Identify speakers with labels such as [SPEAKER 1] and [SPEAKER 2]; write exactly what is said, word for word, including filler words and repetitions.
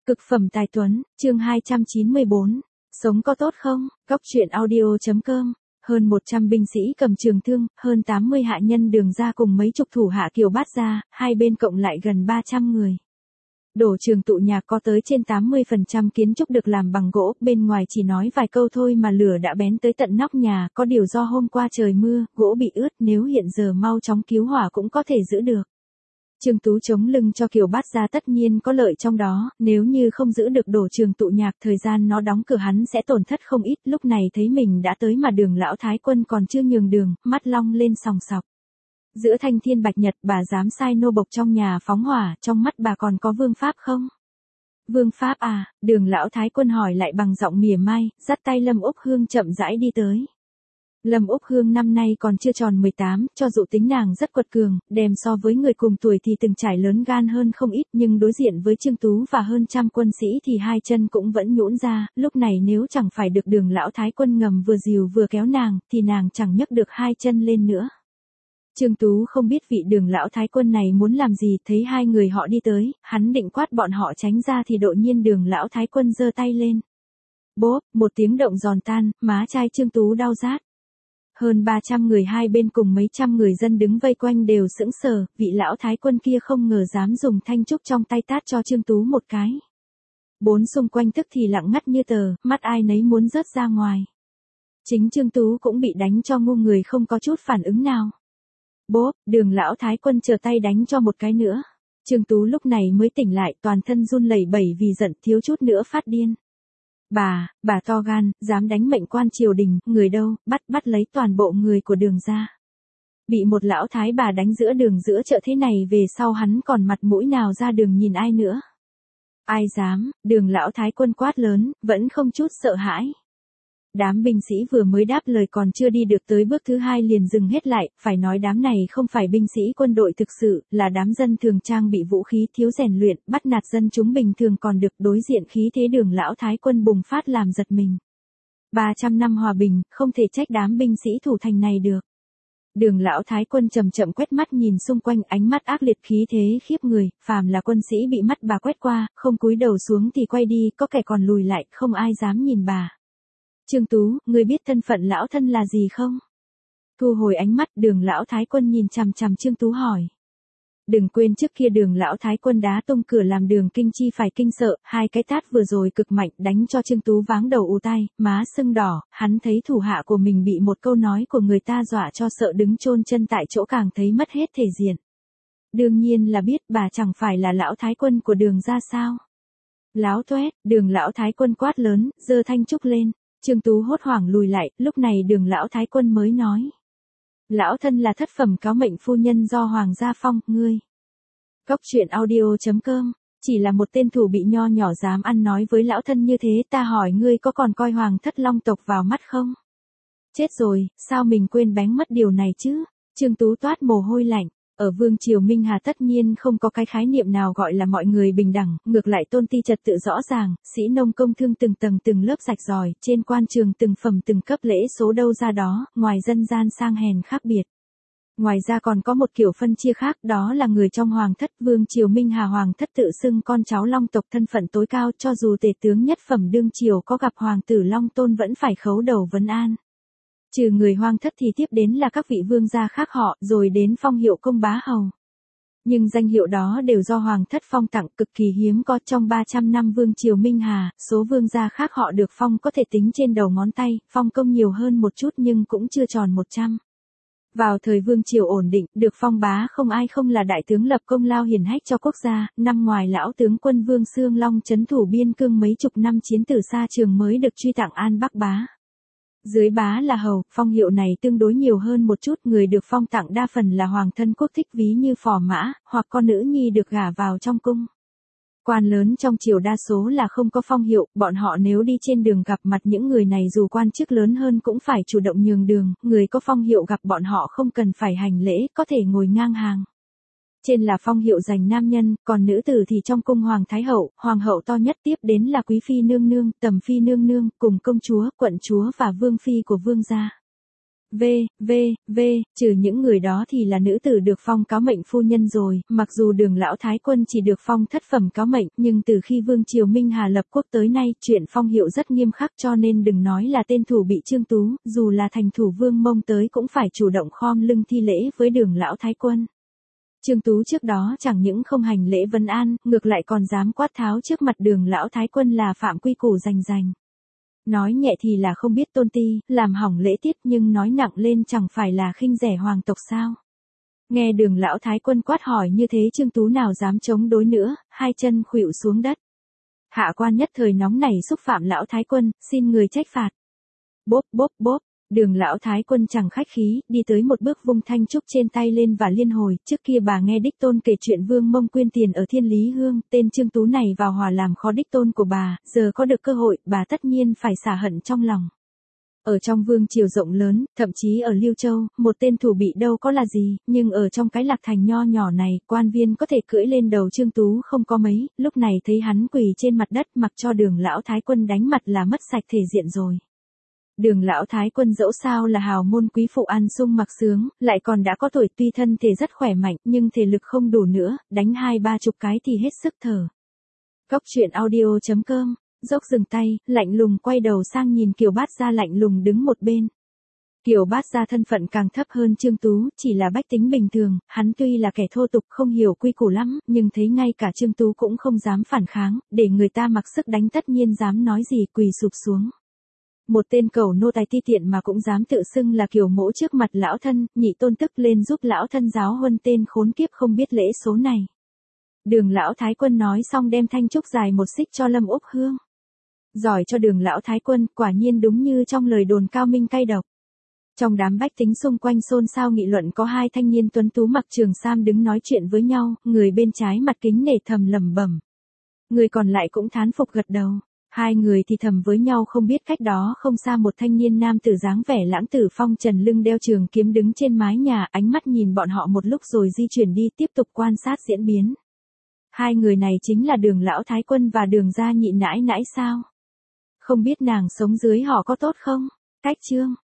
[SPEAKER 1] Cực phẩm tài tuấn, chương hai trăm chín mươi bốn. Sống có tốt không? Góc truyện audio.com. Hơn một trăm binh sĩ cầm trường thương, hơn tám mươi hạ nhân Đường gia cùng mấy chục thủ hạ Kiều Bát gia, hai bên cộng lại gần ba trăm người. Đổ trường tụ nhạc có tới trên tám mươi phần trăm kiến trúc được làm bằng gỗ, bên ngoài chỉ nói vài câu thôi mà lửa đã bén tới tận nóc nhà, có điều do hôm qua trời mưa, gỗ bị ướt, nếu hiện giờ mau chóng cứu hỏa cũng có thể giữ được. Trương Tú chống lưng cho Kiều Bát gia tất nhiên có lợi trong đó, nếu như không giữ được đổ trường tụ nhạc thời gian nó đóng cửa hắn sẽ tổn thất không ít, lúc này thấy mình đã tới mà Đường lão thái quân còn chưa nhường đường, mắt long lên sòng sọc. Giữa thanh thiên bạch nhật bà dám sai nô bộc trong nhà phóng hỏa, trong mắt bà còn có vương pháp không? Vương pháp à, Đường lão thái quân hỏi lại bằng giọng mỉa mai, dắt tay Lâm Úc Hương chậm rãi đi tới. Lâm Úc Hương năm nay còn chưa tròn mười tám, cho dù tính nàng rất quật cường, đem so với người cùng tuổi thì từng trải lớn gan hơn không ít, nhưng đối diện với Trương Tú và hơn trăm quân sĩ thì hai chân cũng vẫn nhũn ra, lúc này nếu chẳng phải được Đường lão thái quân ngầm vừa dìu vừa kéo nàng, thì nàng chẳng nhấc được hai chân lên nữa. Trương Tú không biết vị Đường lão thái quân này muốn làm gì, thấy hai người họ đi tới, hắn định quát bọn họ tránh ra thì đột nhiên Đường lão thái quân giơ tay lên. Bốp, một tiếng động giòn tan, má trai Trương Tú đau rát. Hơn ba trăm người hai bên cùng mấy trăm người dân đứng vây quanh đều sững sờ, vị lão thái quân kia không ngờ dám dùng thanh trúc trong tay tát cho Trương Tú một cái. Bốn xung quanh tức thì lặng ngắt như tờ, mắt ai nấy muốn rớt ra ngoài. Chính Trương Tú cũng bị đánh cho ngu người không có chút phản ứng nào. Bốp, Đường lão thái quân chờ tay đánh cho một cái nữa. Trương Tú lúc này mới tỉnh lại, toàn thân run lẩy bẩy vì giận, thiếu chút nữa phát điên. Bà, bà to gan, dám đánh mệnh quan triều đình, người đâu, bắt bắt lấy toàn bộ người của Đường gia. Bị một lão thái bà đánh giữa đường giữa chợ thế này về sau hắn còn mặt mũi nào ra đường nhìn ai nữa. Ai dám, Đường lão thái quân quát lớn, vẫn không chút sợ hãi. Đám binh sĩ vừa mới đáp lời còn chưa đi được tới bước thứ hai liền dừng hết lại, phải nói đám này không phải binh sĩ quân đội thực sự, là đám dân thường trang bị vũ khí thiếu rèn luyện, bắt nạt dân chúng bình thường còn được, đối diện khí thế Đường lão thái quân bùng phát làm giật mình. ba trăm năm hòa bình, không thể trách đám binh sĩ thủ thành này được. Đường lão thái quân chậm chậm quét mắt nhìn xung quanh, ánh mắt ác liệt khí thế khiếp người, phàm là quân sĩ bị mắt bà quét qua, không cúi đầu xuống thì quay đi, có kẻ còn lùi lại, không ai dám nhìn bà. Trương Tú, ngươi biết thân phận lão thân là gì không? Thu hồi ánh mắt, Đường lão thái quân nhìn chằm chằm Trương Tú hỏi. Đừng quên trước kia Đường lão thái quân đá tung cửa làm Đường Kinh Chi phải kinh sợ, hai cái tát vừa rồi cực mạnh đánh cho Trương Tú váng đầu ù tai, má sưng đỏ, hắn thấy thủ hạ của mình bị một câu nói của người ta dọa cho sợ đứng chôn chân tại chỗ càng thấy mất hết thể diện. Đương nhiên là biết, bà chẳng phải là lão thái quân của Đường gia sao? Láo toét, Đường lão thái quân quát lớn, giơ thanh trúc lên. Trương Tú hốt hoảng lùi lại, lúc này Đường lão thái quân mới nói. Lão thân là thất phẩm cáo mệnh phu nhân do Hoàng gia phong, ngươi. Góc truyện audio.com, chỉ là một tên thủ bị nho nhỏ dám ăn nói với lão thân như thế, ta hỏi ngươi có còn coi Hoàng thất long tộc vào mắt không? Chết rồi, sao mình quên bén mất điều này chứ? Trương Tú toát mồ hôi lạnh. Ở Vương triều Minh Hà tất nhiên không có cái khái niệm nào gọi là mọi người bình đẳng, ngược lại tôn ti trật tự rõ ràng, sĩ nông công thương từng tầng từng lớp rạch ròi, trên quan trường từng phẩm từng cấp lễ số đâu ra đó, ngoài dân gian sang hèn khác biệt. Ngoài ra còn có một kiểu phân chia khác, đó là người trong Hoàng thất. Vương triều Minh Hà Hoàng thất tự xưng con cháu long tộc thân phận tối cao, cho dù tể tướng nhất phẩm đương triều có gặp Hoàng tử Long Tôn vẫn phải khấu đầu vấn an. Trừ người Hoàng thất thì tiếp đến là các vị vương gia khác họ, rồi đến phong hiệu công bá hầu. Nhưng danh hiệu đó đều do Hoàng thất phong tặng, cực kỳ hiếm có. Trong ba trăm năm Vương triều Minh Hà, số vương gia khác họ được phong có thể tính trên đầu ngón tay, phong công nhiều hơn một chút nhưng cũng chưa tròn một trăm. Vào thời Vương triều ổn định, được phong bá không ai không là đại tướng lập công lao hiển hách cho quốc gia, năm ngoài lão tướng quân Vương Xương Long trấn thủ biên cương mấy chục năm chiến tử xa trường mới được truy tặng An Bắc bá. Dưới bá là hầu, phong hiệu này tương đối nhiều hơn một chút, người được phong tặng đa phần là hoàng thân quốc thích ví như phò mã, hoặc con nữ nhi được gả vào trong cung. Quan lớn trong triều đa số là không có phong hiệu, bọn họ nếu đi trên đường gặp mặt những người này dù quan chức lớn hơn cũng phải chủ động nhường đường, người có phong hiệu gặp bọn họ không cần phải hành lễ, có thể ngồi ngang hàng. Trên là phong hiệu dành nam nhân, còn nữ tử thì trong cung hoàng thái hậu, hoàng hậu to nhất, tiếp đến là quý phi nương nương, tầm phi nương nương, cùng công chúa, quận chúa và vương phi của vương gia. V, V, V, trừ những người đó thì là nữ tử được phong cáo mệnh phu nhân rồi, mặc dù Đường lão thái quân chỉ được phong thất phẩm cáo mệnh, nhưng từ khi Vương triều Minh Hà lập quốc tới nay, chuyện phong hiệu rất nghiêm khắc, cho nên đừng nói là tên thủ bị Trương Tú, dù là thành thủ Vương Mông tới cũng phải chủ động khom lưng thi lễ với Đường lão thái quân. Trương Tú trước đó chẳng những không hành lễ vân an, ngược lại còn dám quát tháo trước mặt Đường lão thái quân là phạm quy củ rành rành. Nói nhẹ thì là không biết tôn ti, làm hỏng lễ tiết, nhưng nói nặng lên chẳng phải là khinh rẻ hoàng tộc sao. Nghe Đường lão thái quân quát hỏi như thế, Trương Tú nào dám chống đối nữa, hai chân khuỵu xuống đất. Hạ quan nhất thời nóng nảy xúc phạm lão thái quân, xin người trách phạt. Bốp bốp bốp. Đường lão thái quân chẳng khách khí, đi tới một bước vung thanh trúc trên tay lên và liên hồi, trước kia bà nghe đích tôn kể chuyện Vương Mông quyên tiền ở Thiên Lý Hương, tên Trương Tú này vào hòa làm khó đích tôn của bà, giờ có được cơ hội, bà tất nhiên phải xả hận trong lòng. Ở trong vương triều rộng lớn, thậm chí ở Liêu Châu, một tên thủ bị đâu có là gì, nhưng ở trong cái lạc thành nho nhỏ này, quan viên có thể cưỡi lên đầu Trương Tú không có mấy, lúc này thấy hắn quỳ trên mặt đất mặc cho Đường lão thái quân đánh mặt là mất sạch thể diện rồi. Đường lão thái quân dẫu sao là hào môn quý phụ ăn sung mặc sướng, lại còn đã có tuổi, tuy thân thể rất khỏe mạnh, nhưng thể lực không đủ nữa, đánh hai ba chục cái thì hết sức thở. Cóc truyện audio chấm com, dốc dừng tay, lạnh lùng quay đầu sang nhìn Kiều Bát Gia lạnh lùng đứng một bên. Kiều Bát Gia thân phận càng thấp hơn Trương Tú, chỉ là bách tính bình thường, hắn tuy là kẻ thô tục không hiểu quy củ lắm, nhưng thấy ngay cả Trương Tú cũng không dám phản kháng, để người ta mặc sức đánh tất nhiên dám nói gì, quỳ sụp xuống. Một tên cẩu nô tài ti tiện mà cũng dám tự xưng là Kiều mỗ trước mặt lão thân, nhị tôn tức lên giúp lão thân giáo huân tên khốn kiếp không biết lễ số này. Đường lão thái quân nói xong đem thanh trúc dài một xích cho Lâm Úc Hương. Giỏi cho Đường lão thái quân, quả nhiên đúng như trong lời đồn cao minh cay độc. Trong đám bách tính xung quanh xôn xao nghị luận, có hai thanh niên tuấn tú mặc trường sam đứng nói chuyện với nhau, người bên trái mặt kính nể thầm lẩm bẩm. Người còn lại cũng thán phục gật đầu. Hai người thì thầm với nhau, không biết cách đó không xa một thanh niên nam tử dáng vẻ lãng tử phong trần, lưng đeo trường kiếm đứng trên mái nhà, ánh mắt nhìn bọn họ một lúc rồi di chuyển đi, tiếp tục quan sát diễn biến. Hai người này chính là Đường lão thái quân và Đường gia nhị nãi nãi sao? Không biết nàng sống dưới họ có tốt không? Cách chương